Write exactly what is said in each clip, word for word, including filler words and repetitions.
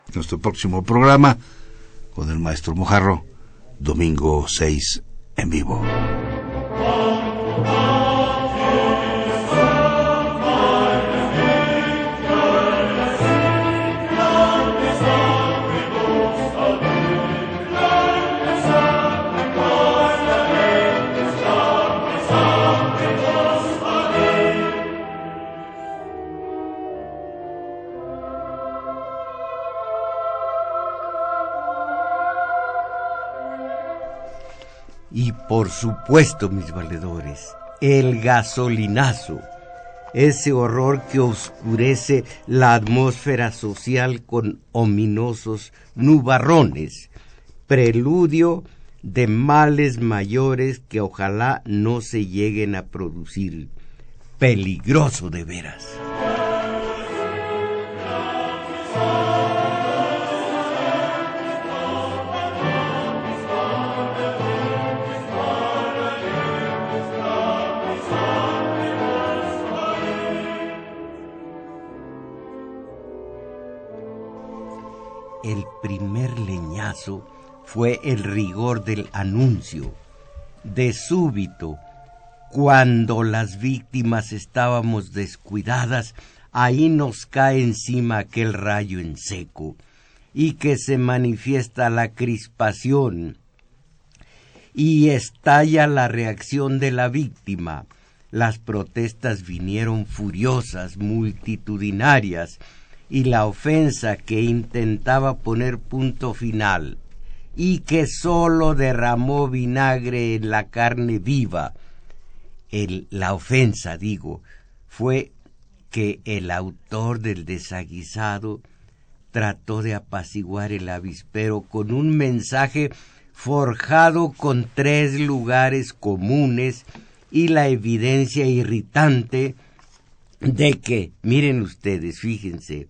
Nuestro próximo programa con el maestro Mojarro, domingo seis en vivo. Y por supuesto, mis valedores, el gasolinazo, ese horror que oscurece la atmósfera social con ominosos nubarrones, preludio de males mayores que ojalá no se lleguen a producir. Peligroso de veras. El primer leñazo fue el rigor del anuncio. De súbito, cuando las víctimas estábamos descuidadas, ahí nos cae encima aquel rayo en seco, y que se manifiesta la crispación, y estalla la reacción de la víctima. Las protestas vinieron furiosas, multitudinarias, y la ofensa que intentaba poner punto final y que sólo derramó vinagre en la carne viva. El, la ofensa, digo, fue que el autor del desaguisado trató de apaciguar el avispero con un mensaje forjado con tres lugares comunes y la evidencia irritante de que, miren ustedes, fíjense,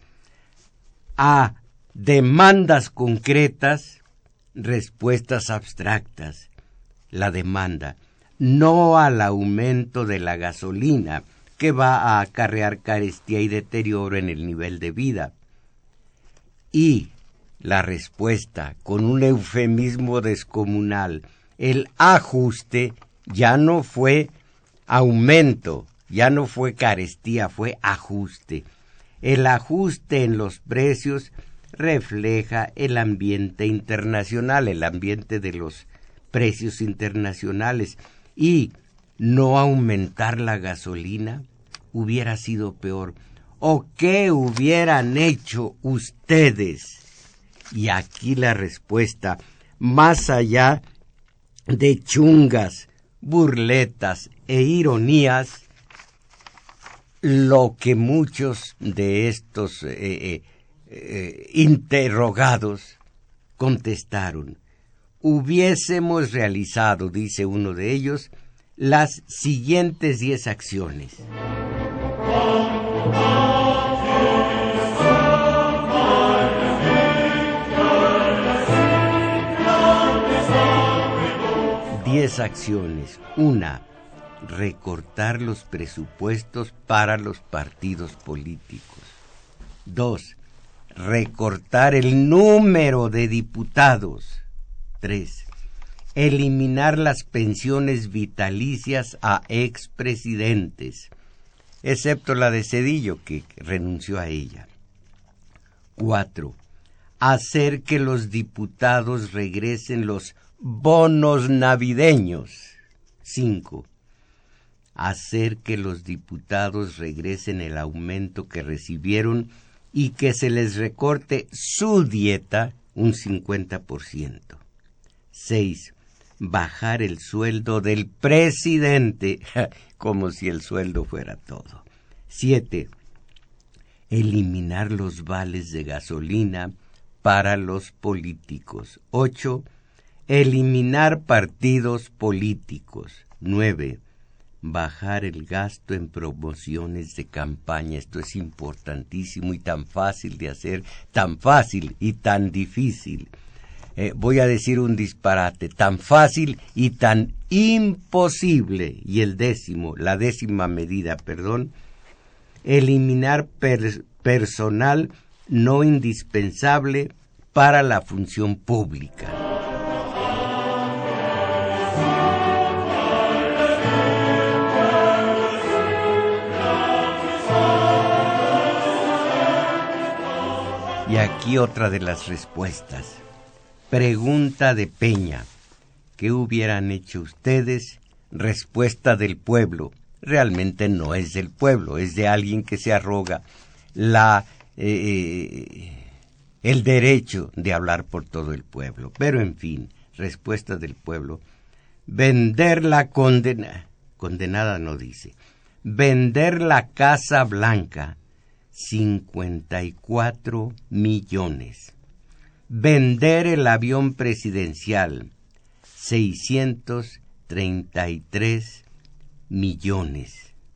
a demandas concretas, respuestas abstractas. La demanda, no al aumento de la gasolina, que va a acarrear carestía y deterioro en el nivel de vida. Y la respuesta, con un eufemismo descomunal, el ajuste ya no fue aumento, ya no fue carestía, fue ajuste. El ajuste en los precios refleja el ambiente internacional, el ambiente de los precios internacionales, y no aumentar la gasolina hubiera sido peor. ¿O qué hubieran hecho ustedes? Y aquí la respuesta, más allá de chungas, burletas e ironías, lo que muchos de estos eh, eh, eh, interrogados contestaron: hubiésemos realizado, dice uno de ellos, las siguientes diez acciones. Diez acciones. Una, recortar los presupuestos para los partidos políticos. Dos, recortar el número de diputados. Tres, eliminar las pensiones vitalicias a expresidentes, excepto la de Zedillo, que renunció a ella. Cuatro, hacer que los diputados regresen los bonos navideños. Cinco, hacer que los diputados regresen el aumento que recibieron y que se les recorte su dieta un cincuenta por ciento. Seis, bajar el sueldo del presidente, como si el sueldo fuera todo. Siete, eliminar los vales de gasolina para los políticos. Ocho, eliminar partidos políticos. Nueve, bajar el gasto en promociones de campaña. Esto es importantísimo y tan fácil de hacer, tan fácil y tan difícil. Eh, voy a decir un disparate, tan fácil y tan imposible. Y el décimo, la décima medida, perdón, eliminar per- personal no indispensable para la función pública. Y aquí otra de las respuestas. Pregunta de Peña. ¿Qué hubieran hecho ustedes? Respuesta del pueblo. Realmente no es del pueblo, es de alguien que se arroga la, eh, el derecho de hablar por todo el pueblo. Pero en fin, respuesta del pueblo. Vender la condena, condenada no dice. Vender la Casa Blanca. cincuenta y cuatro millones. Vender el avión presidencial, seiscientos treinta y tres millones.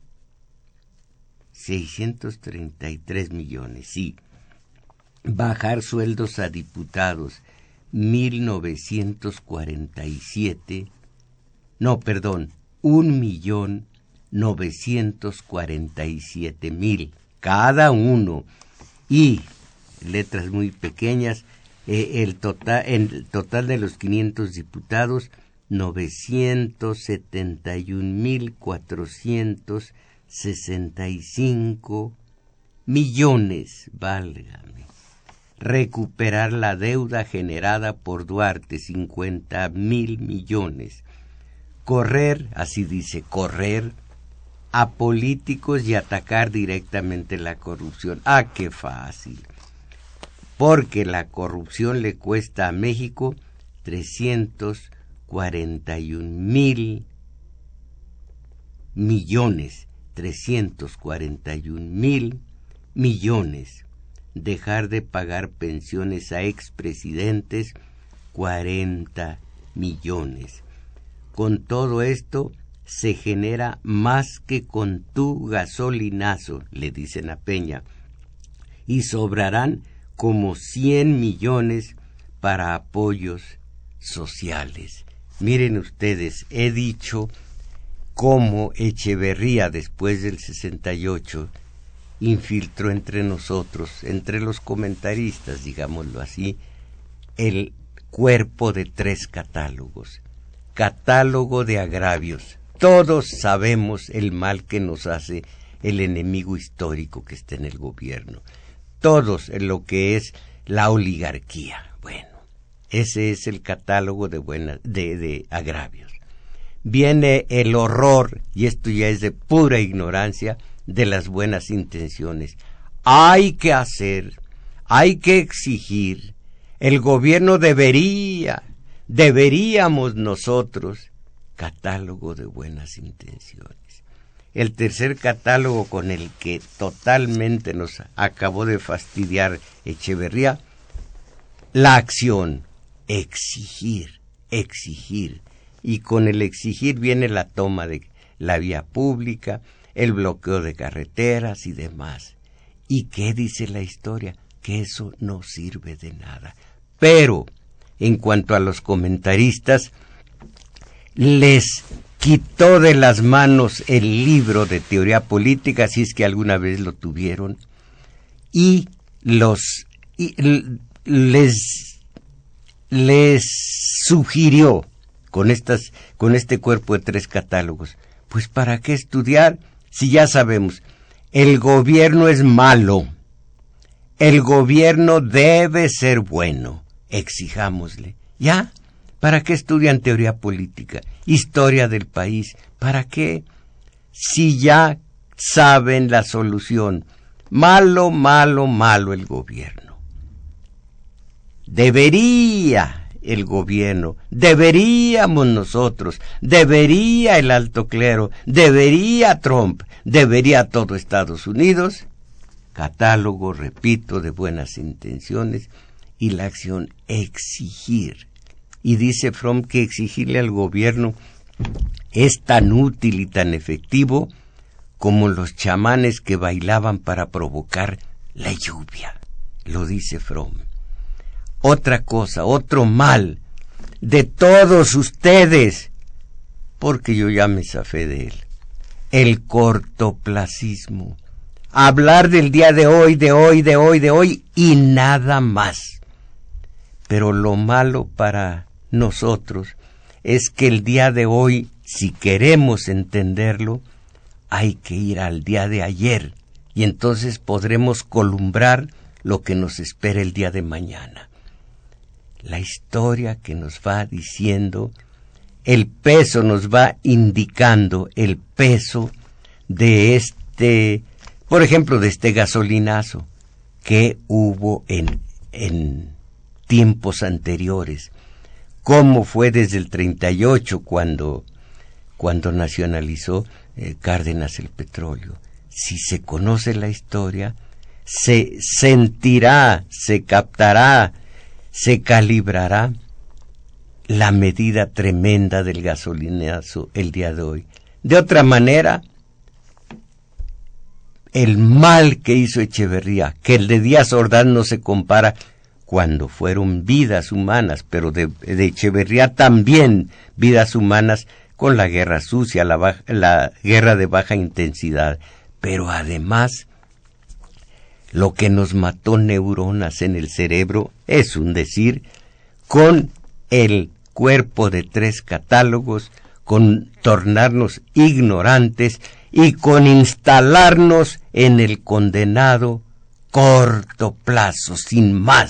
seiscientos treinta y tres millones, sí. Bajar sueldos a diputados, mil novecientos cuarenta y siete. No, perdón, un millón novecientos cuarenta y siete mil. Cada uno, y letras muy pequeñas, eh, el total, el total de los quinientos diputados, novecientos setenta y un mil cuatrocientos sesenta y cinco millones, válgame. Recuperar la deuda generada por Duarte, cincuenta mil millones. Correr, así dice, correr a políticos y atacar directamente la corrupción. ¡Ah, qué fácil! Porque la corrupción le cuesta a México trescientos cuarenta y un mil millones. trescientos cuarenta y un mil millones. Dejar de pagar pensiones a expresidentes, cuarenta millones. Con todo esto se genera más que con tu gasolinazo, le dicen a Peña, y sobrarán como cien millones para apoyos sociales. Miren ustedes, he dicho cómo Echeverría, después del sesenta y ocho, infiltró entre nosotros, entre los comentaristas, digámoslo así, el cuerpo de tres catálogos. Catálogo de agravios. Todos sabemos el mal que nos hace el enemigo histórico que está en el gobierno. Todos en lo que es la oligarquía. Bueno, ese es el catálogo de, buena, de, de agravios. Viene el horror, y esto ya es de pura ignorancia, de las buenas intenciones. Hay que hacer, hay que exigir, el gobierno debería, deberíamos nosotros, catálogo de buenas intenciones. El tercer catálogo con el que totalmente nos acabó de fastidiar Echeverría, la acción, exigir, exigir. Y con el exigir viene la toma de la vía pública, el bloqueo de carreteras y demás. ¿Y qué dice la historia? Que eso no sirve de nada. Pero, en cuanto a los comentaristas, les quitó de las manos el libro de teoría política, si es que alguna vez lo tuvieron, y los y les les sugirió con estas con este cuerpo de tres catálogos, pues ¿para qué estudiar si ya sabemos? El gobierno es malo, el gobierno debe ser bueno, exijámosle, ¿ya? ¿Para qué estudian teoría política, historia del país? ¿Para qué? Si ya saben la solución. Malo, malo, malo el gobierno. Debería el gobierno, deberíamos nosotros, debería el alto clero, debería Trump, debería todo Estados Unidos. Catálogo, repito, de buenas intenciones y la acción exigir. Y dice Fromm que exigirle al gobierno es tan útil y tan efectivo como los chamanes que bailaban para provocar la lluvia. Lo dice Fromm. Otra cosa, otro mal de todos ustedes, porque yo ya me zafé de él, el cortoplacismo. hablar del día de hoy, de hoy, de hoy, de hoy y nada más. Pero lo malo para nosotros es que el día de hoy, si queremos entenderlo, hay que ir al día de ayer y entonces podremos columbrar lo que nos espera el día de mañana. La historia que nos va diciendo, el peso nos va indicando el peso de este, por ejemplo, de este gasolinazo que hubo en, en tiempos anteriores. Cómo fue desde el treinta y ocho cuando, cuando nacionalizó eh, Cárdenas el petróleo. Si se conoce la historia, se sentirá, se captará, se calibrará la medida tremenda del gasolinazo el día de hoy. De otra manera, el mal que hizo Echeverría, que el de Díaz Ordaz no se compara cuando fueron vidas humanas, pero de, de Echeverría también vidas humanas con la guerra sucia, la, baja, la guerra de baja intensidad. Pero además, lo que nos mató neuronas en el cerebro, es un decir, con el cuerpo de tres catálogos, con tornarnos ignorantes y con instalarnos en el condenado corto plazo, sin más.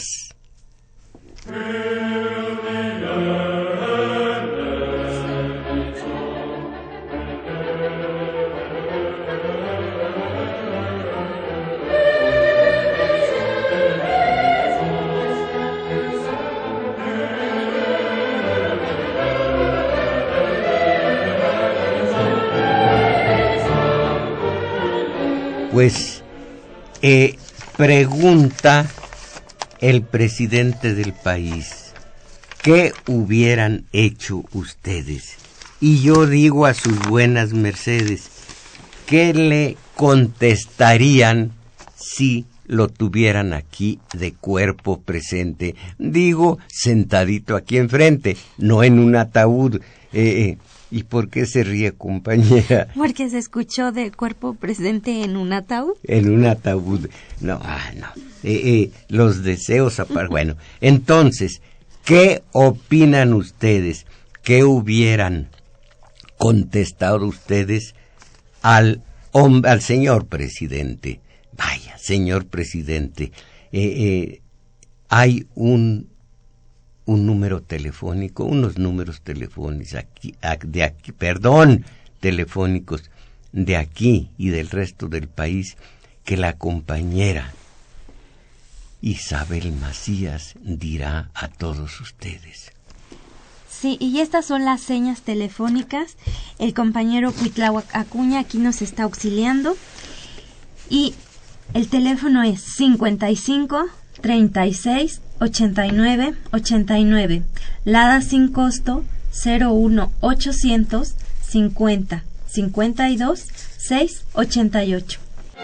Pues eh, pregunta el presidente del país, ¿qué hubieran hecho ustedes? Y yo digo a sus buenas mercedes, ¿qué le contestarían si lo tuvieran aquí de cuerpo presente? Digo, sentadito aquí enfrente, no en un ataúd. Eh, ¿Y por qué se ríe, compañera? Porque se escuchó de cuerpo presente en un ataúd. En un ataúd. No, ah, no. Eh, eh, los deseos aparte. Bueno, entonces, ¿qué opinan ustedes? ¿Qué hubieran contestado ustedes al, hombre, al señor presidente? Vaya, señor presidente, eh, eh, hay un... un número telefónico, unos números telefónicos aquí, de aquí, perdón, telefónicos de aquí y del resto del país que la compañera Isabel Macías dirá a todos ustedes. Sí, y estas son las señas telefónicas. El compañero Cuitláhuac Acuña aquí nos está auxiliando. Y el teléfono es cincuenta y cinco, treinta y seis, ochenta y nueve, ochenta y nueve. Lada sin costo cero uno ochocientos cincuenta, cincuenta y dos, seis, ochenta y ocho.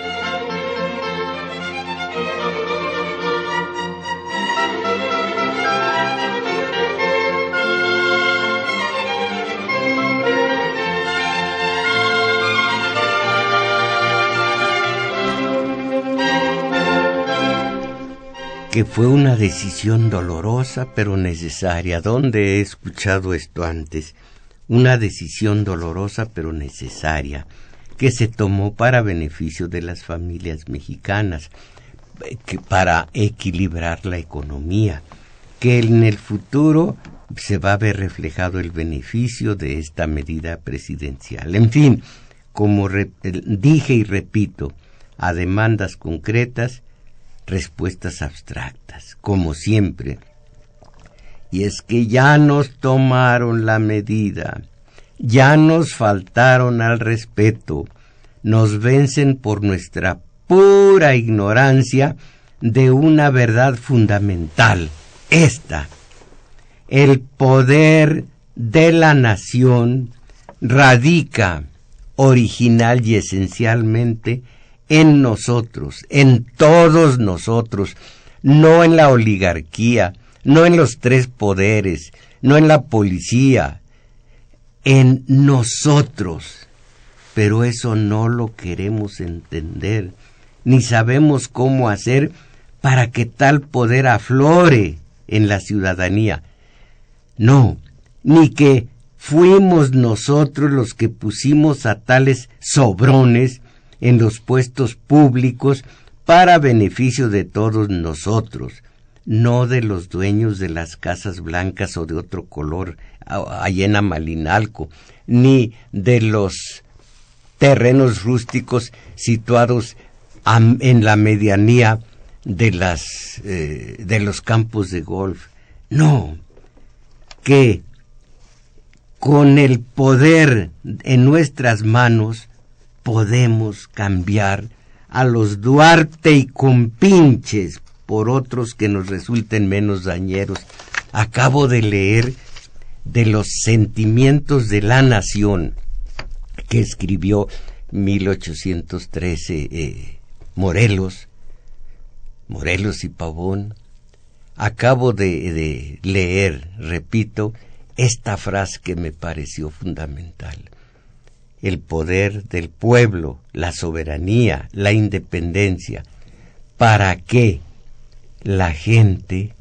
Que fue una decisión dolorosa pero necesaria. ¿Dónde he escuchado esto antes? Una decisión dolorosa pero necesaria que se tomó para beneficio de las familias mexicanas, que para equilibrar la economía, que en el futuro se va a ver reflejado el beneficio de esta medida presidencial. En fin, como re- dije y repito, a demandas concretas, respuestas abstractas, como siempre. Y es que ya nos tomaron la medida, ya nos faltaron al respeto, nos vencen por nuestra pura ignorancia de una verdad fundamental, esta: el poder de la nación radica original y esencialmente en nosotros, en todos nosotros, no en la oligarquía, no en los tres poderes, no en la policía, en nosotros. Pero eso no lo queremos entender. ni sabemos cómo hacer para que tal poder aflore en la ciudadanía. No, ni que fuimos nosotros los que pusimos a tales sobrones en los puestos públicos para beneficio de todos nosotros, no de los dueños de las casas blancas o de otro color allá en Amalinalco, ni de los terrenos rústicos situados en la medianía de las eh, de los campos de golf. No, que con el poder en nuestras manos podemos cambiar a los Duarte y compinches por otros que nos resulten menos dañeros. Acabo de leer de los sentimientos de la nación que escribió mil ochocientos trece eh, Morelos, Morelos y Pavón. Acabo de, de leer, repito, esta frase que me pareció fundamental. El poder del pueblo, la soberanía, la independencia, para que la gente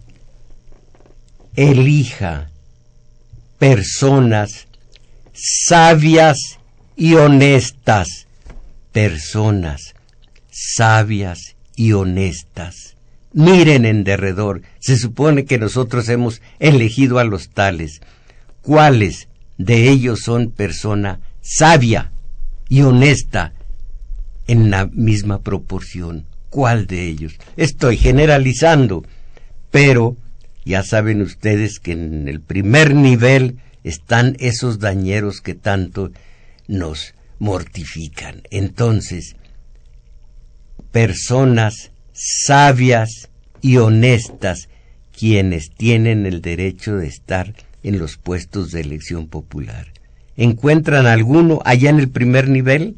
elija personas sabias y honestas, personas sabias y honestas. Miren en derredor, se supone que nosotros hemos elegido a los tales. ¿Cuáles de ellos son persona sabia y honesta en la misma proporción? ¿Cuál de ellos? Estoy generalizando, pero ya saben ustedes que en el primer nivel están esos dañeros que tanto nos mortifican. Entonces, personas sabias y honestas quienes tienen el derecho de estar en los puestos de elección popular. ¿Encuentran alguno allá en el primer nivel?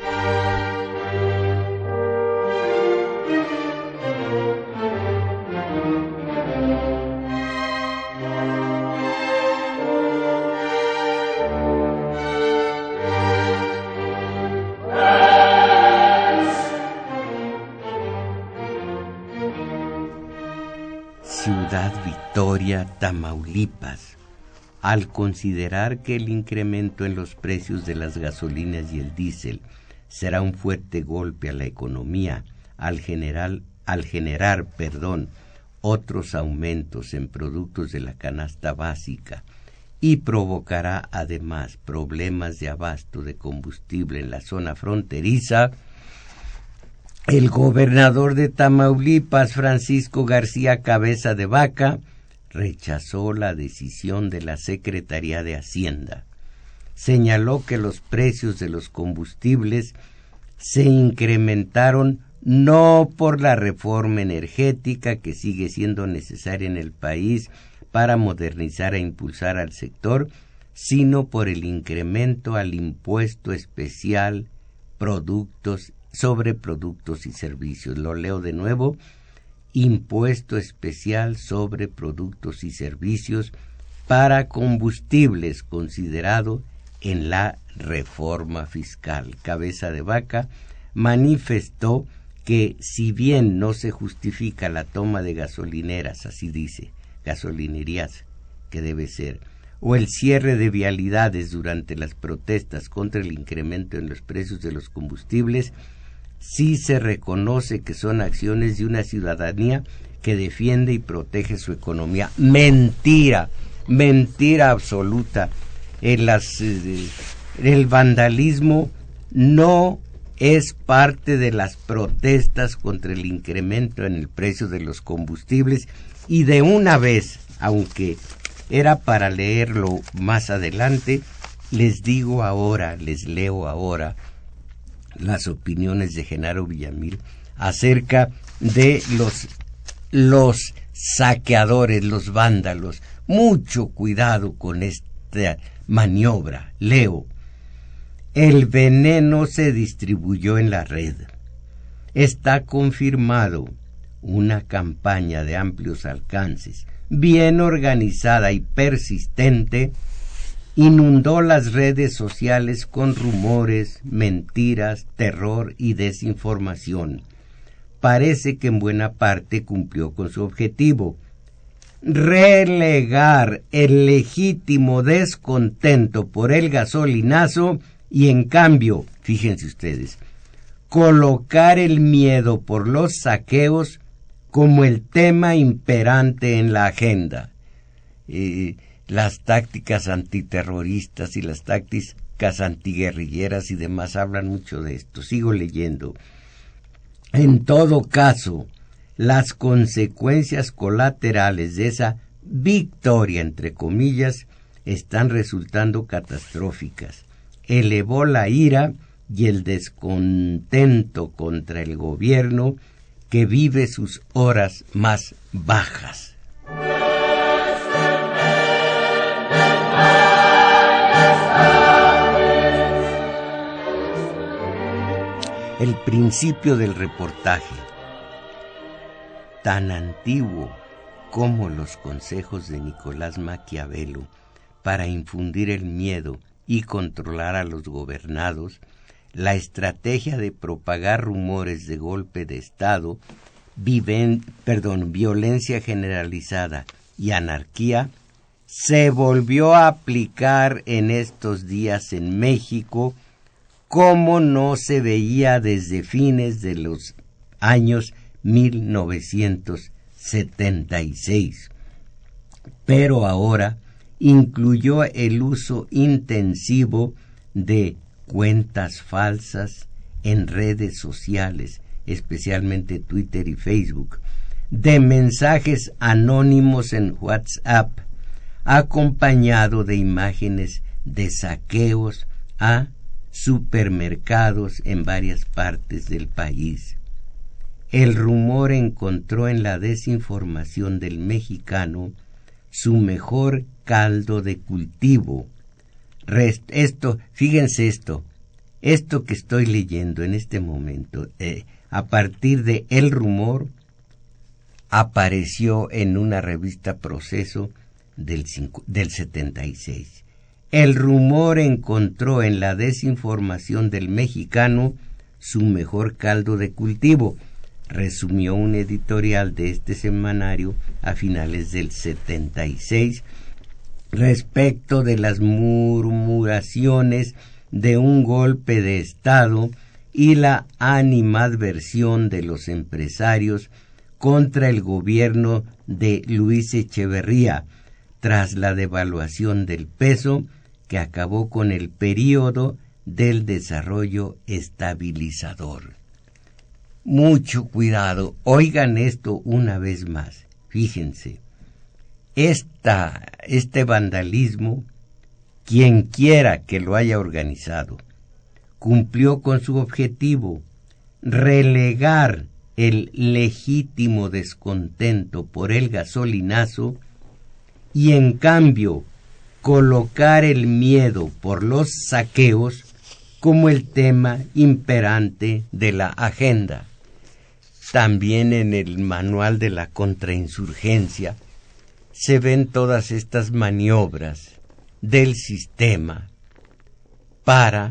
Ciudad Victoria, Tamaulipas. Al considerar que el incremento en los precios de las gasolinas y el diésel será un fuerte golpe a la economía, al generar, al generar, perdón, otros aumentos en productos de la canasta básica y provocará además problemas de abasto de combustible en la zona fronteriza, el gobernador de Tamaulipas, Francisco García Cabeza de Vaca, rechazó la decisión de la Secretaría de Hacienda. Señaló que los precios de los combustibles se incrementaron no por la reforma energética que sigue siendo necesaria en el país para modernizar e impulsar al sector, sino por el incremento al impuesto especial productos sobre productos y servicios. Lo leo de nuevo: impuesto especial sobre productos y servicios para combustibles considerado en la reforma fiscal. Cabeza de Vaca manifestó que si bien no se justifica la toma de gasolineras, así dice, gasolinerías que debe ser, o el cierre de vialidades durante las protestas contra el incremento en los precios de los combustibles, sí se reconoce que son acciones de una ciudadanía que defiende y protege su economía. Mentira, mentira absoluta. El, las, eh, el vandalismo no es parte de las protestas contra el incremento en el precio de los combustibles, y de una vez, aunque era para leerlo más adelante, les digo ahora, les leo ahora las opiniones de Genaro Villamil acerca de los, los saqueadores, los vándalos. Mucho cuidado con esta maniobra. Leo: el veneno se distribuyó en la red. Está confirmado una campaña de amplios alcances, bien organizada y persistente, inundó las redes sociales con rumores, mentiras, terror y desinformación. parece que en buena parte cumplió con su objetivo: relegar el legítimo descontento por el gasolinazo y, en cambio, fíjense ustedes, colocar el miedo por los saqueos como el tema imperante en la agenda. Eh, las tácticas antiterroristas y las tácticas antiguerrilleras y demás hablan mucho de esto. Sigo leyendo. En todo caso, las consecuencias colaterales de esa victoria, entre comillas, están resultando catastróficas. Elevó la ira y el descontento contra el gobierno, que vive sus horas más bajas. El principio del reportaje, tan antiguo como los consejos de Nicolás Maquiavelo para infundir el miedo y controlar a los gobernados, la estrategia de propagar rumores de golpe de Estado, viven, perdón, violencia generalizada y anarquía, se volvió a aplicar en estos días en México como no se veía desde fines de los años mil novecientos setenta y seis. Pero ahora incluyó el uso intensivo de cuentas falsas en redes sociales, especialmente Twitter y Facebook, de mensajes anónimos en WhatsApp, acompañado de imágenes de saqueos a supermercados en varias partes del país. El rumor encontró en la desinformación del mexicano su mejor caldo de cultivo. Rest, esto, fíjense esto, esto que estoy leyendo en este momento, eh, a partir de El Rumor, apareció en una revista Proceso del, cinco, del setenta y seis. El Rumor encontró en la desinformación del mexicano su mejor caldo de cultivo, resumió un editorial de este semanario a finales del setenta y seis, respecto de las murmuraciones de un golpe de Estado y la animadversión de los empresarios contra el gobierno de Luis Echeverría tras la devaluación del peso que acabó con el período del desarrollo estabilizador. Mucho cuidado, oigan esto una vez más, fíjense. Esta, este vandalismo, quien quiera que lo haya organizado, cumplió con su objetivo: relegar el legítimo descontento por el gasolinazo y, en cambio, colocar el miedo por los saqueos como el tema imperante de la agenda. También en el manual de la contrainsurgencia se ven todas estas maniobras del sistema para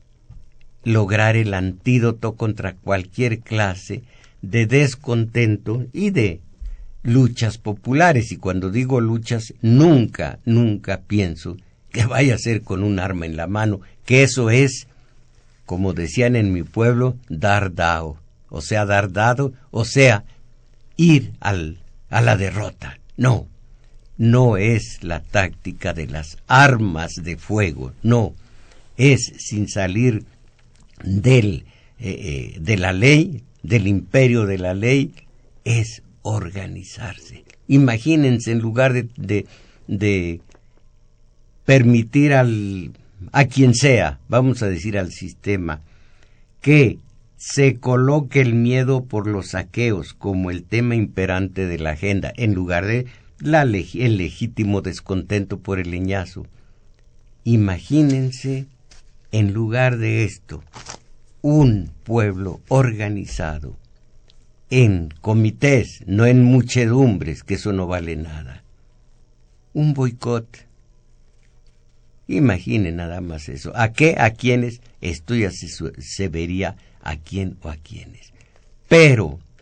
lograr el antídoto contra cualquier clase de descontento y de luchas populares. Y cuando digo luchas, nunca, nunca pienso que vaya a ser con un arma en la mano, que eso es, como decían en mi pueblo, dar dado, o sea, dar dado, o sea, ir al, a la derrota. No, no es la táctica de las armas de fuego, no, es sin salir del, eh, de la ley, del imperio de la ley, es organizarse. Imagínense, en lugar de, de, de permitir al, a quien sea, vamos a decir al sistema, que se coloque el miedo por los saqueos como el tema imperante de la agenda, en lugar de la, el legítimo descontento por el leñazo. Imagínense, en lugar de esto, un pueblo organizado en comités, no en muchedumbres, que eso no vale nada. Un boicot. Imaginen nada más eso. ¿A qué? ¿A quiénes? Esto ya se, se vería a quién o a quiénes. Pero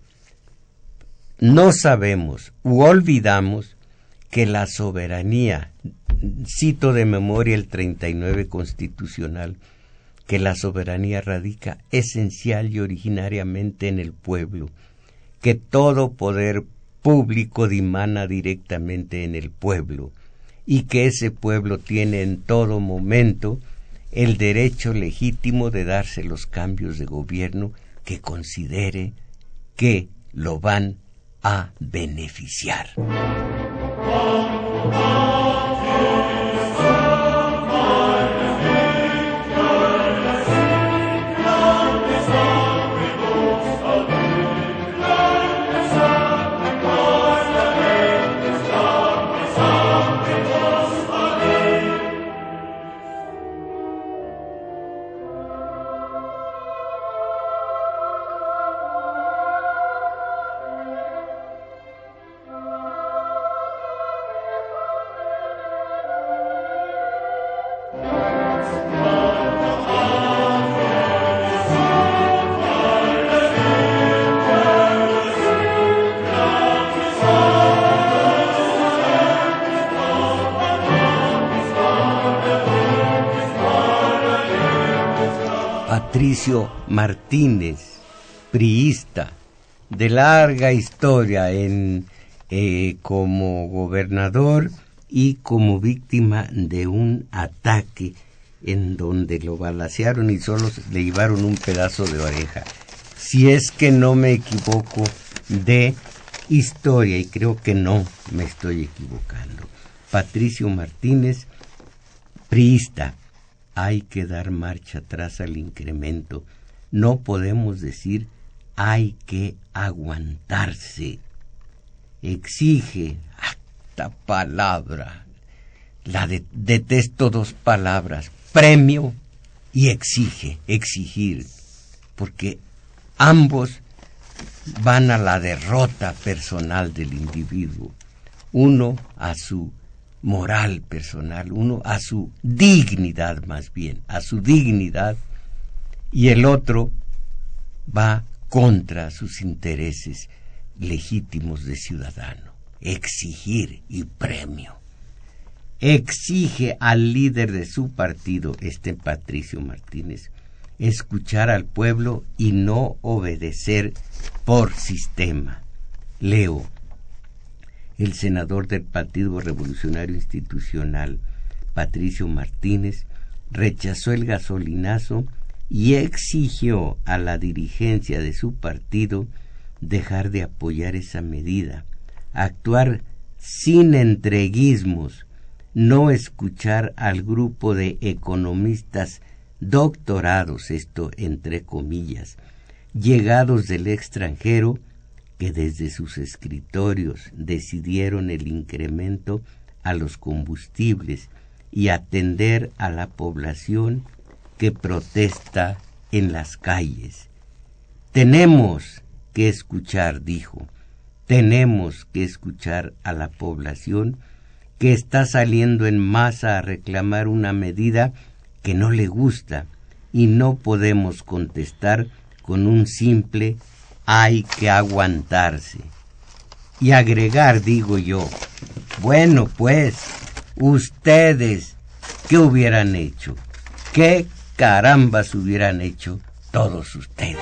no sabemos u olvidamos que la soberanía, cito de memoria el treinta y nueve constitucional, que la soberanía radica esencial y originariamente en el pueblo, que todo poder público dimana directamente en el pueblo, y que ese pueblo tiene en todo momento el derecho legítimo de darse los cambios de gobierno que considere que lo van a beneficiar. Patricio Martínez, priista, de larga historia en, eh, como gobernador y como víctima de un ataque en donde lo balacearon y solo le llevaron un pedazo de oreja. Si es que no me equivoco de historia, y creo que no me estoy equivocando. Patricio Martínez, priista. Hay que dar marcha atrás al incremento. No podemos decir hay que aguantarse. Exige, esta palabra, la de, detesto dos palabras, premio y exige, exigir, porque ambos van a la derrota personal del individuo, uno a su moral personal, uno a su dignidad más bien, a su dignidad, y el otro va contra sus intereses legítimos de ciudadano. Exigir y premio. Exige al líder de su partido, este Patricio Martínez, escuchar al pueblo y no obedecer por sistema. Leo: el senador del Partido Revolucionario Institucional, Patricio Martínez, rechazó el gasolinazo y exigió a la dirigencia de su partido dejar de apoyar esa medida, actuar sin entreguismos, no escuchar al grupo de economistas doctorados, esto entre comillas, llegados del extranjero, que desde sus escritorios decidieron el incremento a los combustibles y atender a la población que protesta en las calles. Tenemos que escuchar, dijo, tenemos que escuchar a la población que está saliendo en masa a reclamar una medida que no le gusta, y no podemos contestar con un simple hay que aguantarse. Y agregar, digo yo, bueno pues, ustedes, ¿qué hubieran hecho? ¿Qué carambas hubieran hecho todos ustedes?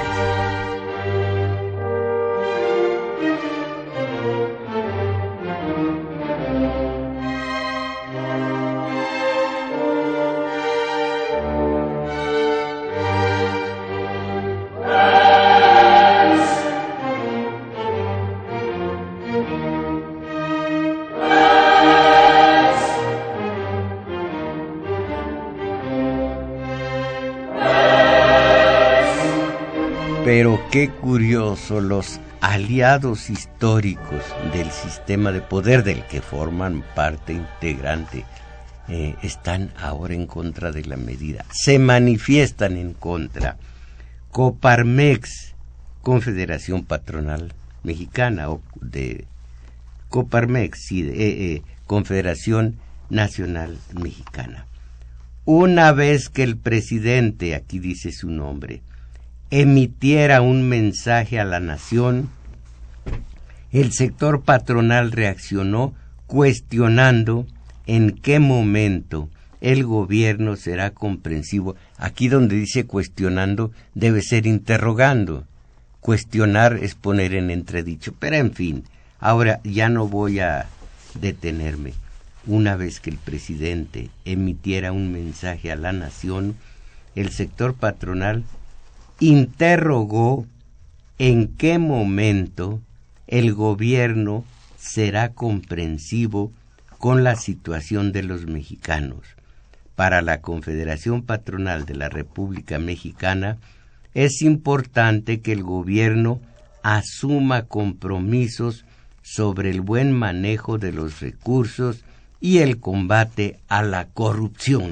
Pero qué curioso, los aliados históricos del sistema de poder del que forman parte integrante eh, están ahora en contra de la medida, se manifiestan en contra. Coparmex, Confederación Patronal Mexicana, o de Coparmex, sí, de, eh, eh, Confederación Nacional Mexicana. Una vez que el presidente, aquí dice su nombre, emitiera un mensaje a la nación el sector patronal reaccionó cuestionando en qué momento el gobierno será comprensivo. Aquí donde dice cuestionando debe ser interrogando. Cuestionar es poner en entredicho. Pero en fin, ahora ya no voy a detenerme. Una vez que el presidente emitiera un mensaje a la nación, el sector patronal interrogó en qué momento el gobierno será comprensivo con la situación de los mexicanos. Para la Confederación Patronal de la República Mexicana, es importante que el gobierno asuma compromisos sobre el buen manejo de los recursos y el combate a la corrupción.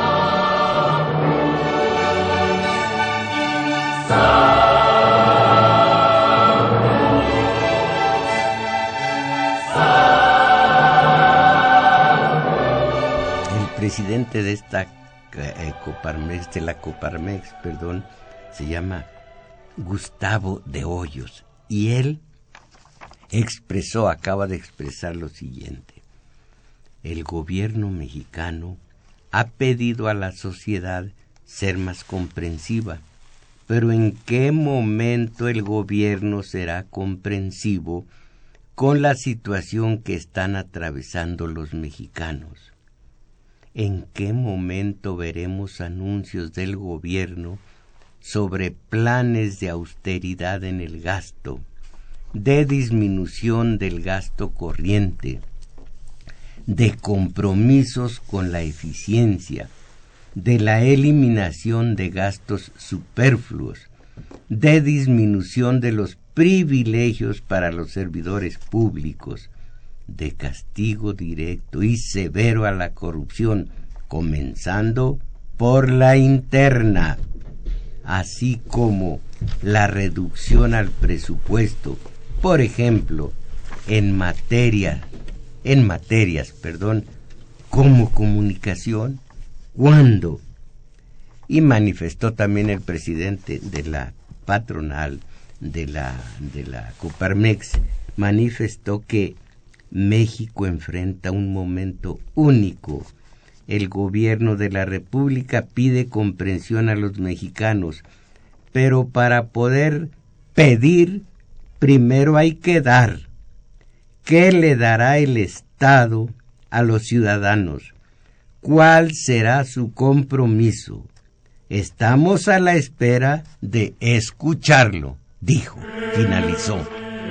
El presidente de esta eh, Coparmex, de la Coparmex, perdón, se llama Gustavo de Hoyos, y él expresó, acaba de expresar lo siguiente: el gobierno mexicano ha pedido a la sociedad ser más comprensiva, pero ¿en qué momento el gobierno será comprensivo con la situación que están atravesando los mexicanos? ¿En qué momento veremos anuncios del gobierno sobre planes de austeridad en el gasto, de disminución del gasto corriente, de compromisos con la eficiencia, de la eliminación de gastos superfluos, de disminución de los privilegios para los servidores públicos, de castigo directo y severo a la corrupción, comenzando por la interna, así como la reducción al presupuesto, por ejemplo, en materia, en materias, perdón, como comunicación, ¿cuándo? Y manifestó también el presidente de la patronal de la de la Coparmex, manifestó que México enfrenta un momento único. El gobierno de la República pide comprensión a los mexicanos, pero para poder pedir, primero hay que dar. ¿Qué le dará el Estado a los ciudadanos? ¿Cuál será su compromiso? Estamos a la espera de escucharlo, dijo, finalizó.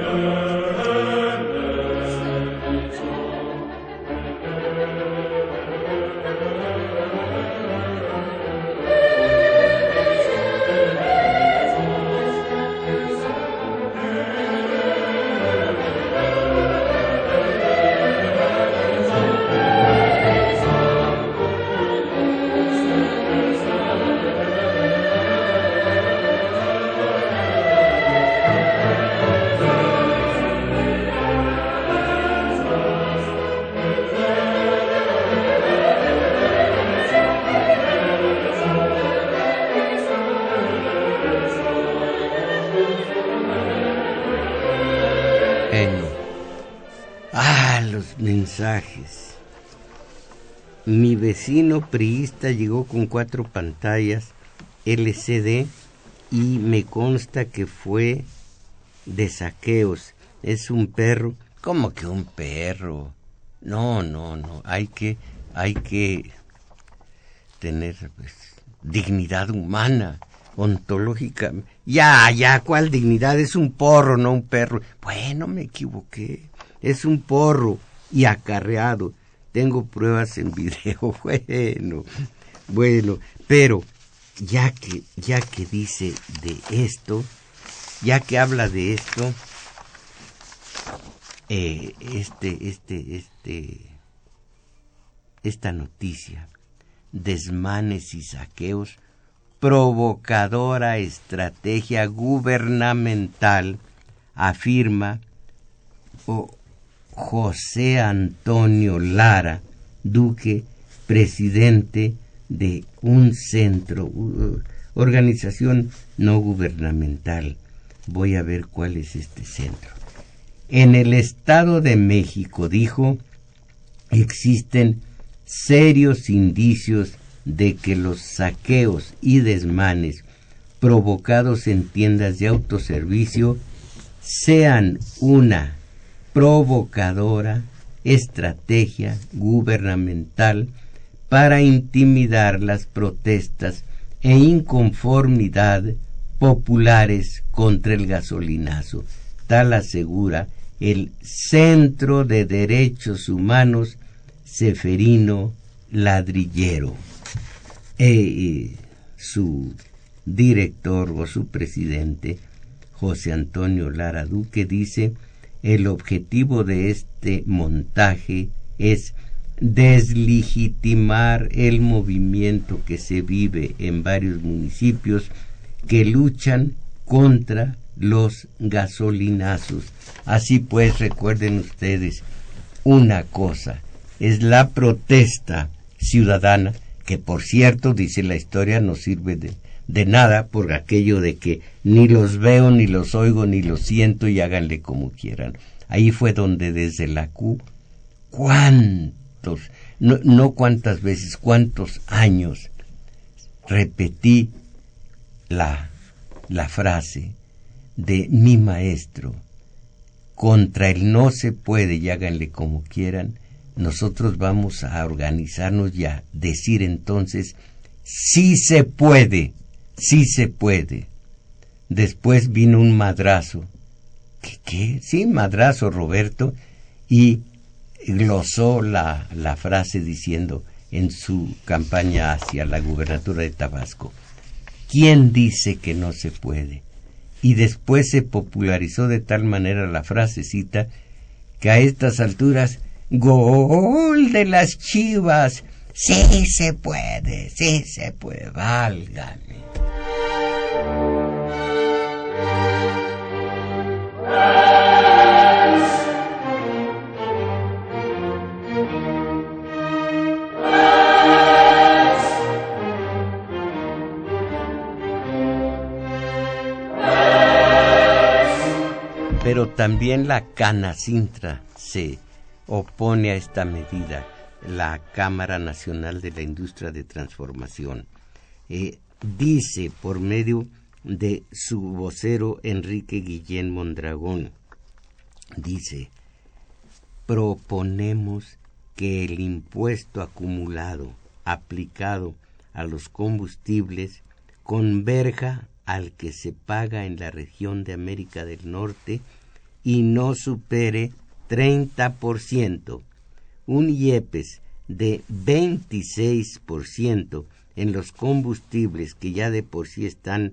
Mensajes. Mi vecino priista llegó con cuatro pantallas L C D y me consta que fue de saqueos. Es un perro. ¿Cómo que un perro? No, no, no. Hay que, hay que tener pues, dignidad humana, ontológica. Ya, ya, ¿cuál dignidad? Es un porro, no un perro. Bueno, me equivoqué. Es un porro y acarreado. Tengo pruebas en video. Bueno, bueno, pero ya que, ya que dice de esto, ya que habla de esto, eh, este, este, este, esta noticia, desmanes y saqueos, provocadora estrategia gubernamental, afirma oh, José Antonio Lara, Duque, presidente de un centro, uh, organización no gubernamental. Voy a ver cuál es este centro. En el Estado de México, dijo, existen serios indicios de que los saqueos y desmanes provocados en tiendas de autoservicio sean una provocadora estrategia gubernamental para intimidar las protestas e inconformidad populares contra el gasolinazo. Tal asegura el Centro de Derechos Humanos Ceferino Ladrillero. Eh, su director o su presidente, José Antonio Lara Duque, dice: el objetivo de este montaje es deslegitimar el movimiento que se vive en varios municipios que luchan contra los gasolinazos. Así pues, recuerden ustedes, una cosa es la protesta ciudadana, que por cierto, dice la historia, no sirve de, de nada por aquello de que ni los veo, ni los oigo, ni los siento y háganle como quieran. Ahí fue donde desde la Q, cuántos, no, no cuántas veces, cuántos años repetí la, la frase de mi maestro: contra el no se puede y háganle como quieran. Nosotros vamos a organizarnos y a decir entonces, sí se puede, sí se puede. Después vino un madrazo. ¿Qué, qué? Sí, madrazo, Roberto, y glosó la, la frase diciendo en su campaña hacia la gubernatura de Tabasco: ¿quién dice que no se puede? Y después se popularizó de tal manera la frasecita que a estas alturas, gol de las Chivas, sí se puede, sí se puede, válgame. Pero también la Canacintra se opone a esta medida, la Cámara Nacional de la Industria de Transformación. Eh, dice por medio de su vocero Enrique Guillén Mondragón, dice: proponemos que el impuesto acumulado aplicado a los combustibles converja al que se paga en la región de América del Norte y no supere treinta por ciento, un IEPES de veintiséis por ciento en los combustibles que ya de por sí están,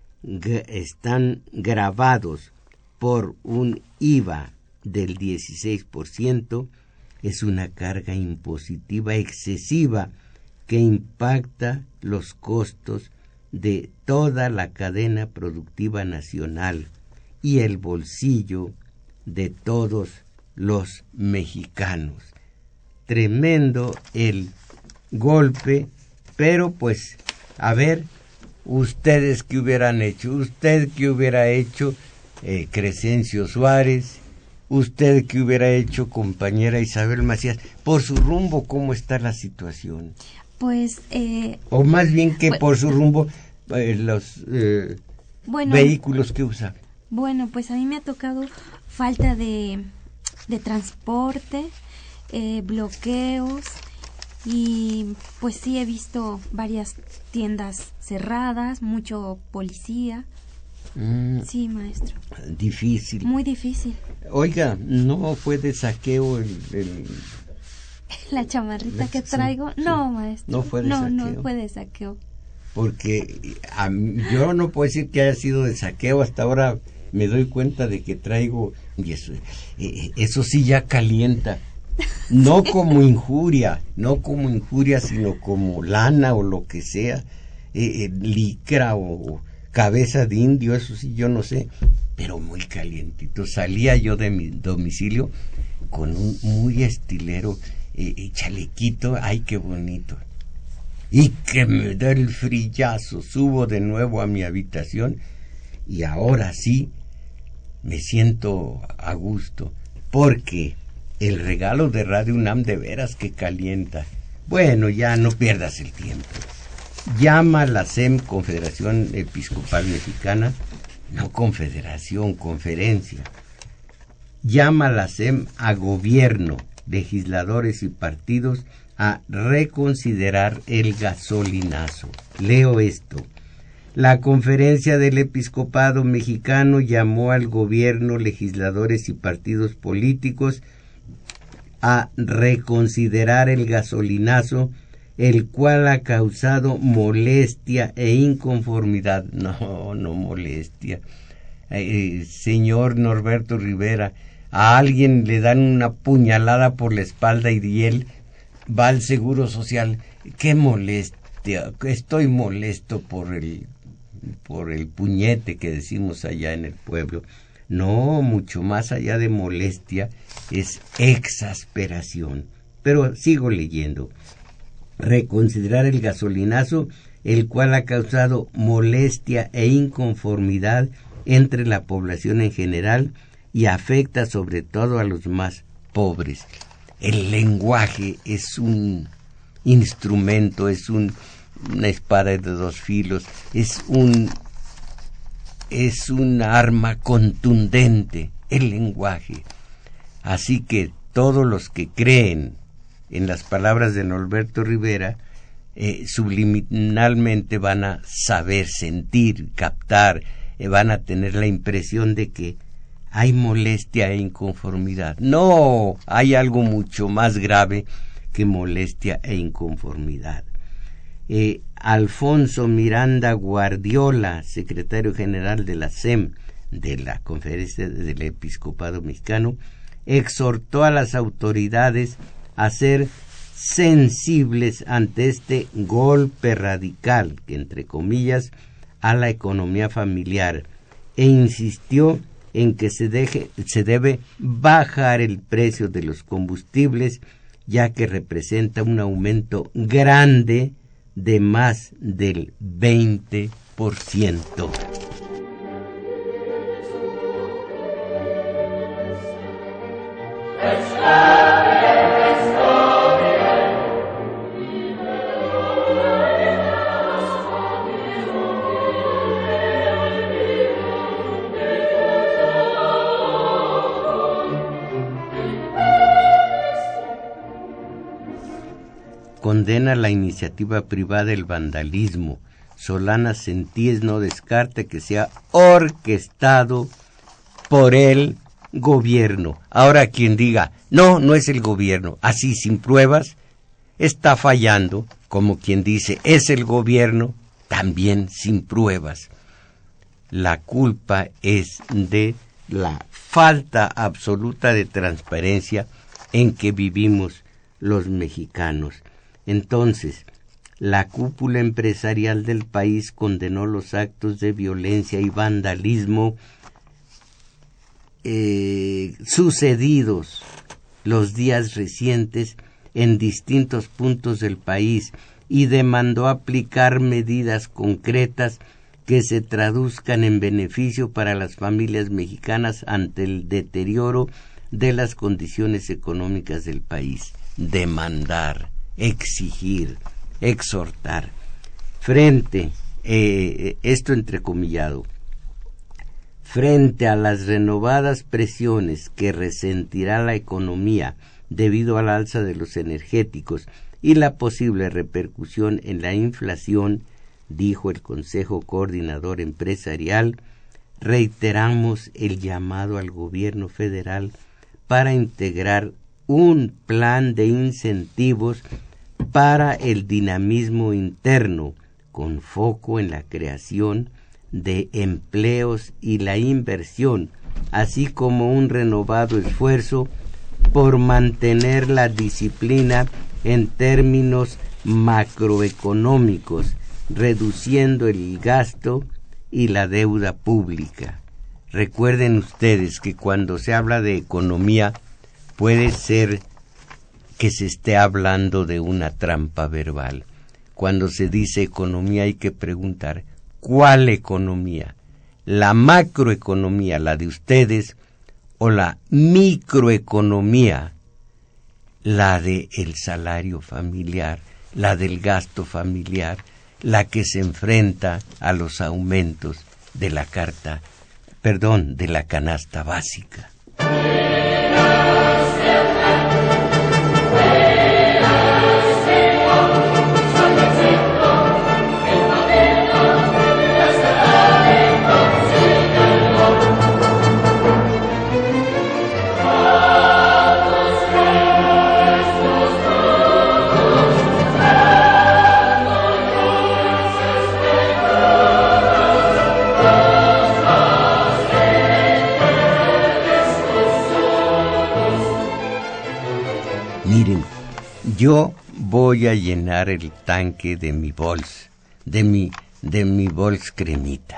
están gravados por un I V A del dieciséis por ciento, es una carga impositiva excesiva que impacta los costos de toda la cadena productiva nacional y el bolsillo de todos los mexicanos. Tremendo el golpe, pero pues, a ver, ustedes qué hubieran hecho, usted qué hubiera hecho, eh, Crescencio Suárez, usted qué hubiera hecho, compañera Isabel Macías, por su rumbo, ¿cómo está la situación? Pues, eh, o más bien que pues, por su rumbo, eh, los eh, bueno, vehículos que usa. Bueno, pues a mí me ha tocado falta de, de transporte, eh, bloqueos, y pues sí he visto varias tiendas cerradas, mucho policía. Mm, sí, maestro. Difícil. Muy difícil. Oiga, ¿no fue de saqueo el... el... la chamarrita que traigo? Sí, no, maestro. No fue de no, saqueo. No, fue de saqueo. Porque a mí, yo no puedo decir que haya sido de saqueo. Hasta ahora me doy cuenta de que traigo... Y eso, eh, eso sí ya calienta. No como injuria, no como injuria, sino como lana o lo que sea. Eh, eh, licra o... cabeza de indio, eso sí, yo no sé, pero muy calientito. Salía yo de mi domicilio con un muy estilero eh, chalequito, ay, qué bonito. Y que me da el frillazo, subo de nuevo a mi habitación y ahora sí, me siento a gusto, porque el regalo de Radio UNAM de veras que calienta. Bueno, ya no pierdas el tiempo. Llama a la C E M, Confederación Episcopal Mexicana, no confederación, conferencia. Llama a la C E M a gobierno, legisladores y partidos a reconsiderar el gasolinazo. Leo esto. La Conferencia del Episcopado Mexicano llamó al gobierno, legisladores y partidos políticos a reconsiderar el gasolinazo, el cual ha causado molestia e inconformidad. No, no molestia. Eh, señor Norberto Rivera, a alguien le dan una puñalada por la espalda y él va al Seguro Social. ¡Qué molestia! Estoy molesto por el, por el puñete que decimos allá en el pueblo. No, mucho más allá de molestia, es exasperación. Pero sigo leyendo. Reconsiderar el gasolinazo, el cual ha causado molestia e inconformidad entre la población en general y afecta sobre todo a los más pobres. El lenguaje es un instrumento, es un, una espada de dos filos, es un es un arma contundente, el lenguaje. Así que todos los que creen en las palabras de Norberto Rivera, eh, subliminalmente van a saber, sentir, captar, eh, van a tener la impresión de que hay molestia e inconformidad. No, hay algo mucho más grave que molestia e inconformidad. Eh, Alfonso Miranda Guardiola, secretario general de la C E M, de la Conferencia del Episcopado Mexicano, exhortó a las autoridades a ser sensibles ante este golpe radical, que entre comillas, a la economía familiar, e insistió en que se, deje, se debe bajar el precio de los combustibles, ya que representa un aumento grande de más del veinte por ciento. Condena la iniciativa privada el vandalismo. Solana Sentíes no descarta que sea orquestado por el gobierno. Ahora quien diga, no, no es el gobierno, así sin pruebas, está fallando, como quien dice, es el gobierno, también sin pruebas. La culpa es de la falta absoluta de transparencia en que vivimos los mexicanos. Entonces, la cúpula empresarial del país condenó los actos de violencia y vandalismo eh, sucedidos los días recientes en distintos puntos del país y demandó aplicar medidas concretas que se traduzcan en beneficio para las familias mexicanas ante el deterioro de las condiciones económicas del país. Demandar, exigir, exhortar. Frente, eh, esto entrecomillado, frente a las renovadas presiones que resentirá la economía debido al alza de los energéticos y la posible repercusión en la inflación, dijo el Consejo Coordinador Empresarial, reiteramos el llamado al gobierno federal para integrar un plan de incentivos para el dinamismo interno, con foco en la creación de empleos y la inversión, así como un renovado esfuerzo por mantener la disciplina en términos macroeconómicos, reduciendo el gasto y la deuda pública. Recuerden ustedes que cuando se habla de economía, puede ser que se esté hablando de una trampa verbal. Cuando se dice economía hay que preguntar, ¿cuál economía? la macroeconomía, la de ustedes, o la microeconomía, la de el salario familiar, la del gasto familiar, la que se enfrenta a los aumentos de la carta, perdón, de la canasta básica. Miren, yo voy a llenar el tanque de mi bols, de mi, de mi bols cremita.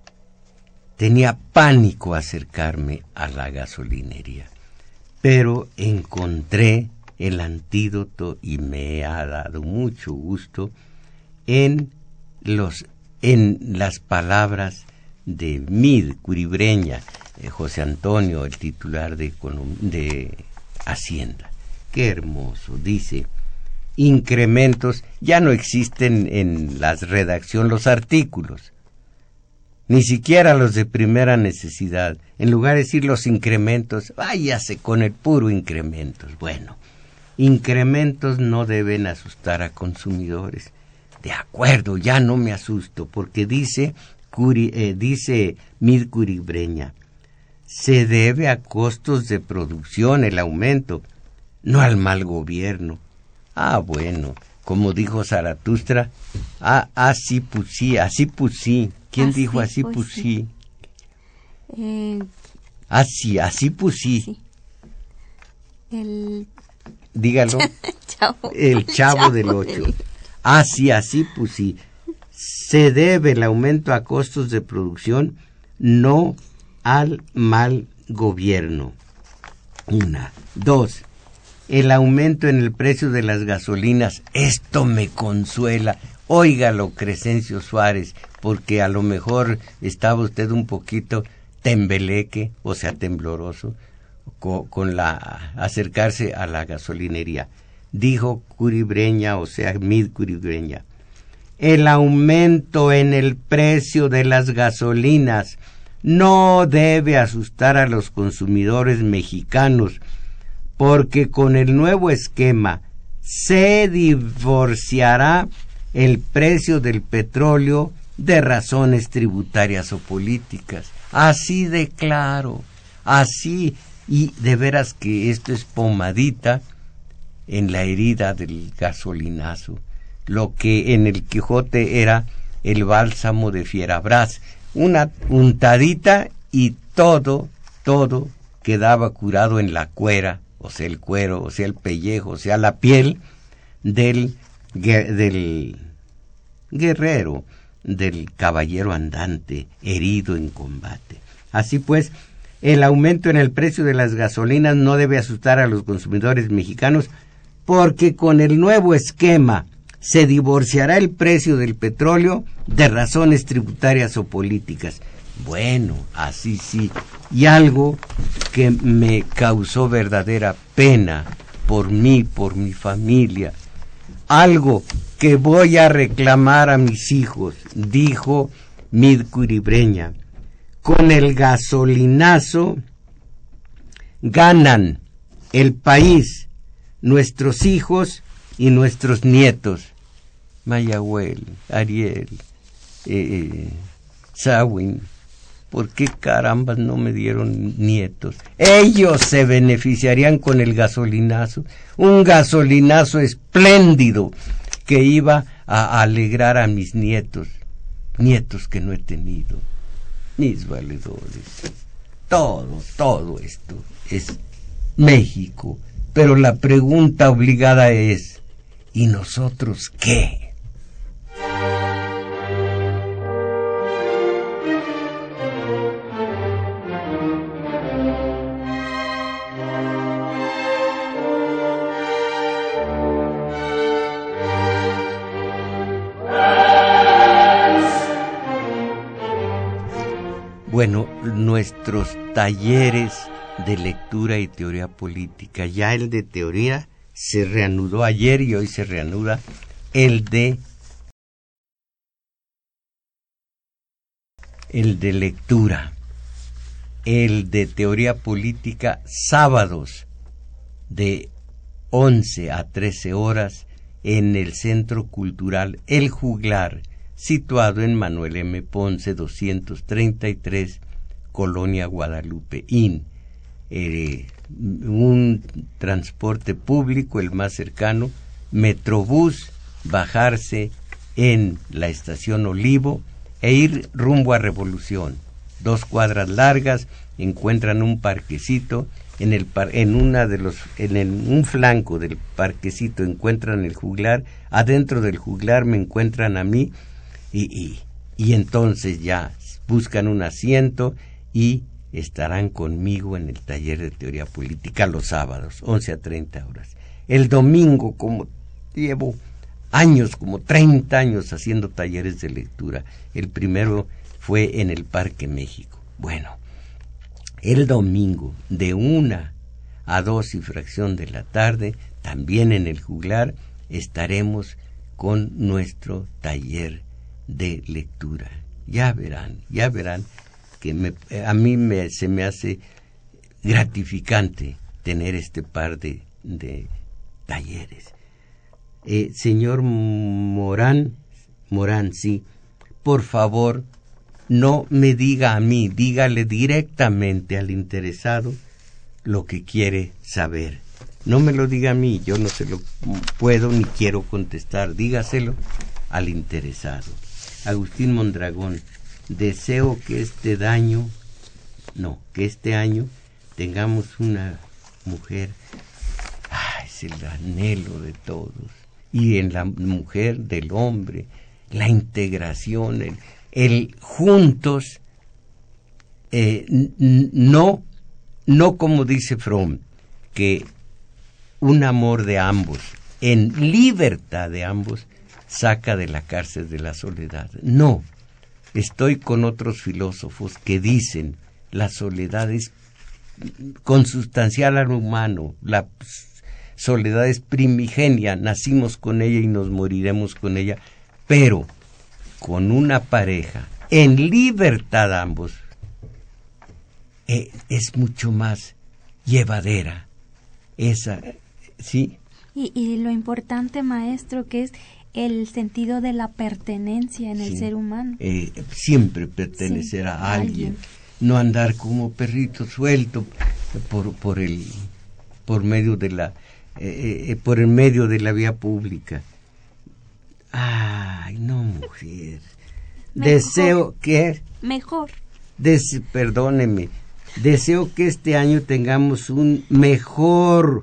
Tenía pánico acercarme a la gasolinería, pero encontré el antídoto y me ha dado mucho gusto en los, en las palabras de Mid Curibreña, eh, José Antonio, el titular de, de Hacienda. Qué hermoso, dice, incrementos, ya no existen en la redacción los artículos, ni siquiera los de primera necesidad. En lugar de decir los incrementos, váyase con el puro incrementos. Bueno, incrementos no deben asustar a consumidores. De acuerdo, ya no me asusto, porque dice, Curi, eh, dice Mid Curibreña, se debe a costos de producción el aumento, no al mal gobierno. Ah, bueno, como dijo Zaratustra, ah, así pusí, así pusí. ¿Quién así dijo así pusí? pusí? Eh, así, así pusí. Sí. El... Dígalo. chavo, el chavo, chavo del ocho. Del... Así, así pusí. Se debe el aumento a costos de producción, no al mal gobierno. Una. Dos. El aumento en el precio de las gasolinas, esto me consuela. Óigalo, Crescencio Suárez, porque a lo mejor estaba usted un poquito tembeleque, o sea, tembloroso, con, con la acercarse a la gasolinería. Dijo Curibreña, o sea, Mid Curibreña, el aumento en el precio de las gasolinas no debe asustar a los consumidores mexicanos, porque con el nuevo esquema se divorciará el precio del petróleo de razones tributarias o políticas. Así de claro, así, y de veras que esto es pomadita en la herida del gasolinazo, lo que en el Quijote era el bálsamo de Fierabras, una puntadita y todo, todo quedaba curado en la cuera, o sea el cuero, o sea el pellejo, o sea la piel del, del guerrero, del caballero andante, herido en combate. Así pues, el aumento en el precio de las gasolinas no debe asustar a los consumidores mexicanos, porque con el nuevo esquema se divorciará el precio del petróleo de razones tributarias o políticas. Bueno, así sí. Y algo que me causó verdadera pena por mí, por mi familia, algo que voy a reclamar a mis hijos, dijo Mid Curibreña, con el gasolinazo ganan el país, nuestros hijos y nuestros nietos. Mayagüel, Ariel, eh, Sawin, ¿por qué carambas no me dieron nietos? Ellos se beneficiarían con el gasolinazo, un gasolinazo espléndido que iba a alegrar a mis nietos, nietos que no he tenido, mis valedores. Todo, todo esto es México, pero la pregunta obligada es, ¿y nosotros qué? bueno, nuestros talleres de lectura y teoría política. Ya el de teoría se reanudó ayer y hoy se reanuda el de el de lectura, el de teoría política, sábados de once a trece horas en el Centro Cultural El Juglar, situado en Manuel M. Ponce doscientos treinta y tres, Colonia Guadalupe Inn. Eh, un transporte público, el más cercano, Metrobús, bajarse en la estación Olivo e ir rumbo a Revolución. Dos cuadras largas, encuentran un parquecito, en el par, en una de los en el, un flanco del parquecito encuentran el juglar, adentro del juglar me encuentran a mí y, y, y entonces ya buscan un asiento y estarán conmigo en el taller de teoría política los sábados, once a treinta horas. El domingo, como llevo años, como treinta años haciendo talleres de lectura, el primero fue en el Parque México. Bueno, el domingo de una a dos y fracción de la tarde, también en el juglar, estaremos con nuestro taller de lectura. Ya verán, ya verán que me, a mí me, se me hace gratificante tener este par de, de talleres. Eh, señor Morán, Morán, sí, por favor, no me diga a mí, dígale directamente al interesado lo que quiere saber. No me lo diga a mí, yo no se lo puedo ni quiero contestar, dígaselo al interesado. Agustín Mondragón, deseo que este daño, no, que este año tengamos una mujer, ah, es el anhelo de todos, y en la mujer del hombre, la integración, el, el juntos, eh, no, no como dice Fromm, que un amor de ambos, en libertad de ambos, saca de la cárcel de la soledad. No, estoy con otros filósofos que dicen la soledad es consustancial al humano, la soledad es primigenia, nacimos con ella y nos moriremos con ella, pero con una pareja, en libertad ambos, eh, es mucho más llevadera. Esa, ¿sí? Y, y lo importante, maestro, que es el sentido de la pertenencia en sí, el ser humano. Eh, siempre pertenecer sí, a alguien. alguien, no andar como perrito suelto por por el por medio de la eh, eh, por el medio de la vía pública. Ay, no, mujer. Mejor, deseo que mejor. Des, perdóneme. Deseo que este año tengamos un mejor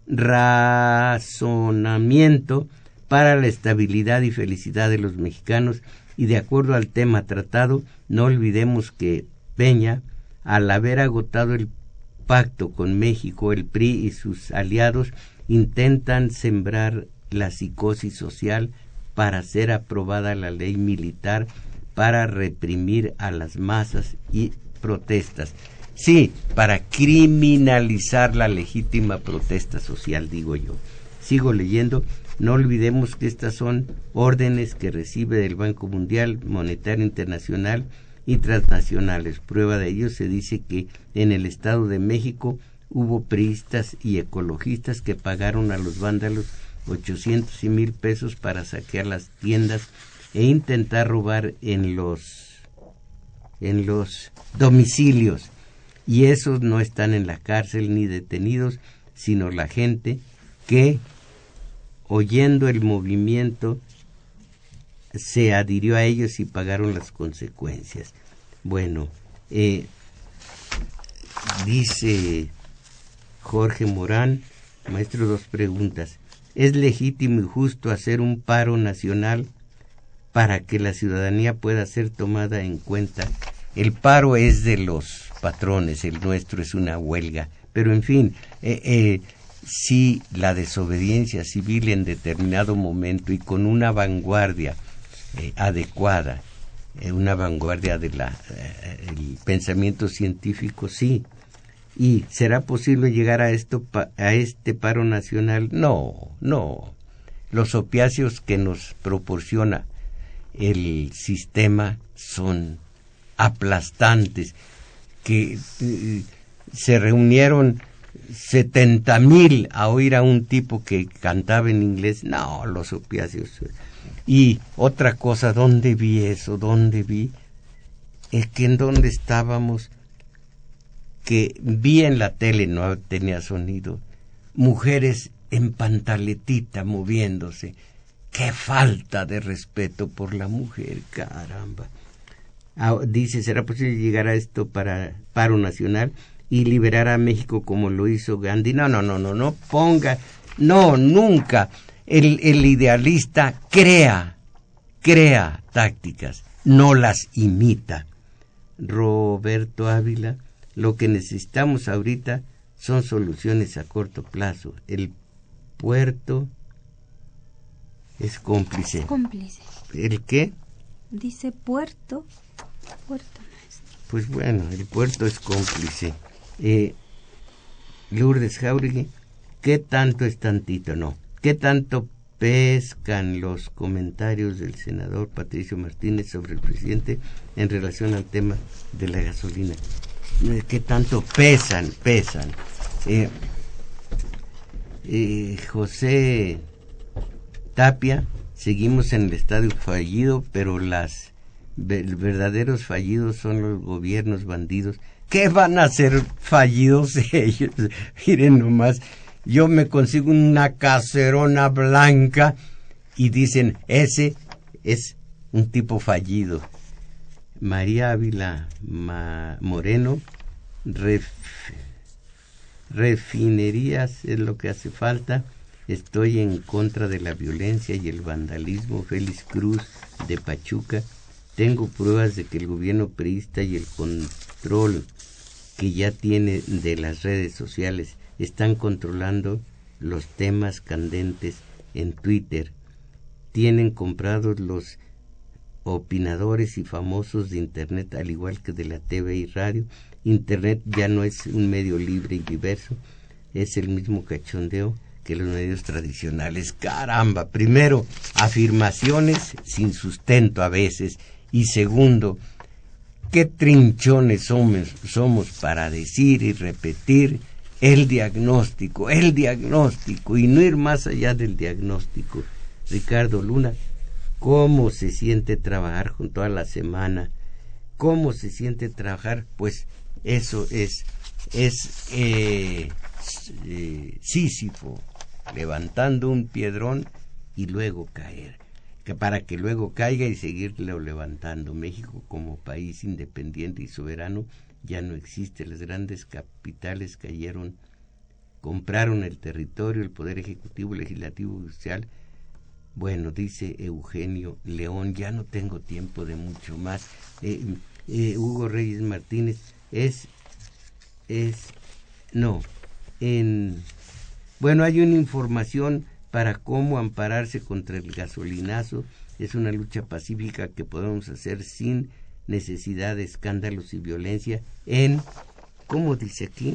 razonamiento para la estabilidad y felicidad de los mexicanos, y de acuerdo al tema tratado, no olvidemos que Peña, al haber agotado el pacto con México, el P R I y sus aliados intentan sembrar la psicosis social para hacer aprobada la ley militar para reprimir a las masas y protestas. Sí, para criminalizar la legítima protesta social, digo yo. Sigo leyendo. No olvidemos que estas son órdenes que recibe del Banco Mundial, Monetario Internacional y transnacionales. Prueba de ello se dice que en el Estado de México hubo priistas y ecologistas que pagaron a los vándalos ochocientos y mil pesos para saquear las tiendas e intentar robar en los en los domicilios. Y esos no están en la cárcel ni detenidos, sino la gente que, oyendo el movimiento, se adhirió a ellos y pagaron las consecuencias. Bueno, eh, dice Jorge Morán, maestro, dos preguntas. ¿Es legítimo y justo hacer un paro nacional para que la ciudadanía pueda ser tomada en cuenta? El paro es de los patrones, el nuestro es una huelga, pero en fin, eh, eh, si la desobediencia civil en determinado momento y con una vanguardia eh, adecuada eh, una vanguardia del eh, pensamiento científico, sí. ¿Y será posible llegar a esto a este paro nacional? No, no. Los opiáceos que nos proporciona el sistema son aplastantes, que eh, se reunieron setenta mil a oír a un tipo que cantaba en inglés. No, los opiáceos. Y otra cosa, ¿dónde vi eso? ¿Dónde vi? Es que en dónde estábamos, que vi en la tele, no tenía sonido, mujeres en pantaletita moviéndose. ¡Qué falta de respeto por la mujer, caramba! Ah, dice, ¿será posible llegar a esto para paro nacional y liberar a México como lo hizo Gandhi? No, no, no, no, no ponga, no, nunca. El, el idealista crea, crea tácticas, no las imita. Roberto Ávila, lo que necesitamos ahorita son soluciones a corto plazo. El puerto es cómplice. Cómplice. ¿El qué? Dice puerto. Puerto, maestro. Pues bueno, el puerto es cómplice. Eh, Lourdes Jáuregui, ¿qué tanto es tantito? No. ¿Qué tanto pescan los comentarios del senador Patricio Martínez sobre el presidente en relación al tema de la gasolina? ¿Qué tanto pesan? Pesan. Eh, eh, José Tapia, seguimos en el estadio fallido, pero las verdaderos fallidos son los gobiernos bandidos. ¿Qué van a ser fallidos ellos? Miren nomás, yo me consigo una caserona blanca y dicen, ese es un tipo fallido. María Ávila Ma Moreno, ref, refinerías es lo que hace falta. Estoy en contra de la violencia y el vandalismo. Félix Cruz de Pachuca. Tengo pruebas de que el gobierno priista y el control que ya tiene de las redes sociales están controlando los temas candentes en Twitter. Tienen comprados los opinadores y famosos de Internet, al igual que de la T V y radio. Internet ya no es un medio libre y diverso, es el mismo cachondeo que los medios tradicionales. Caramba, primero, afirmaciones sin sustento a veces, y segundo, qué trinchones somos, somos para decir y repetir el diagnóstico, el diagnóstico, y no ir más allá del diagnóstico. Ricardo Luna, ¿cómo se siente trabajar con toda la semana? ¿Cómo se siente trabajar? Pues eso es, es eh, eh, Sísifo, levantando un piedrón y luego caer, que para que luego caiga y seguirlo levantando. México como país independiente y soberano ya no existe. Las grandes capitales cayeron, compraron el territorio, el poder ejecutivo, legislativo, judicial. Bueno, dice Eugenio León, ya no tengo tiempo de mucho más. Eh, eh, Hugo Reyes Martínez, es, es, no, en, bueno, hay una información para cómo ampararse contra el gasolinazo. Es una lucha pacífica que podemos hacer sin necesidad de escándalos y violencia en, ¿cómo dice aquí?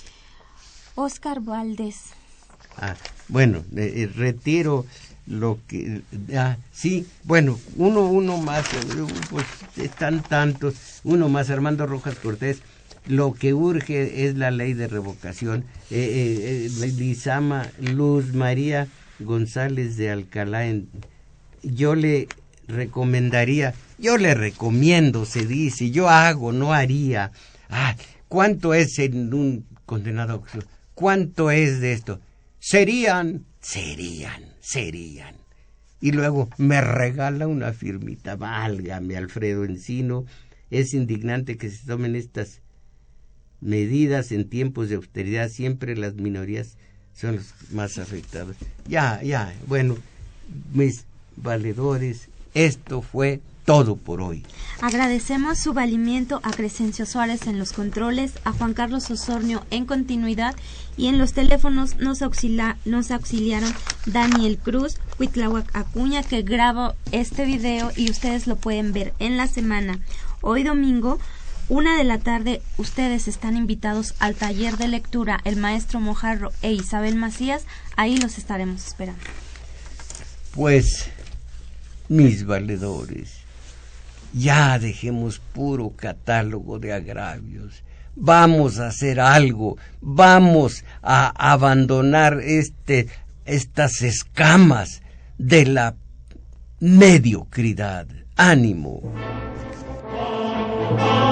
Oscar Valdés. Ah, bueno, eh, eh, retiro lo que, ah, sí, bueno, uno, uno más, pues están tantos, uno más, Armando Rojas Cortés. Lo que urge es la ley de revocación. Eh, eh, eh, Lizama Luz María González de Alcalá, en, yo le recomendaría, yo le recomiendo, se dice, yo hago, no haría. Ah, ¿cuánto es en un condenado? ¿Cuánto es de esto? Serían, serían, serían. Y luego me regala una firmita, válgame Alfredo Encino. Es indignante que se tomen estas medidas en tiempos de austeridad. Siempre las minorías son los más afectados. Ya, ya, bueno, mis valedores, esto fue todo por hoy. Agradecemos su valimiento a Crescencio Suárez en los controles, a Juan Carlos Osornio en continuidad, y en los teléfonos nos, auxilia, nos auxiliaron Daniel Cruz, Cuitláhuac Acuña, que grabó este video y ustedes lo pueden ver en la semana. Hoy domingo, una de la tarde, ustedes están invitados al taller de lectura El Maestro Mojarro e Isabel Macías. Ahí los estaremos esperando. Pues, mis valedores, ya dejemos puro catálogo de agravios. Vamos a hacer algo, vamos a abandonar este, estas escamas de la mediocridad. ¡Ánimo!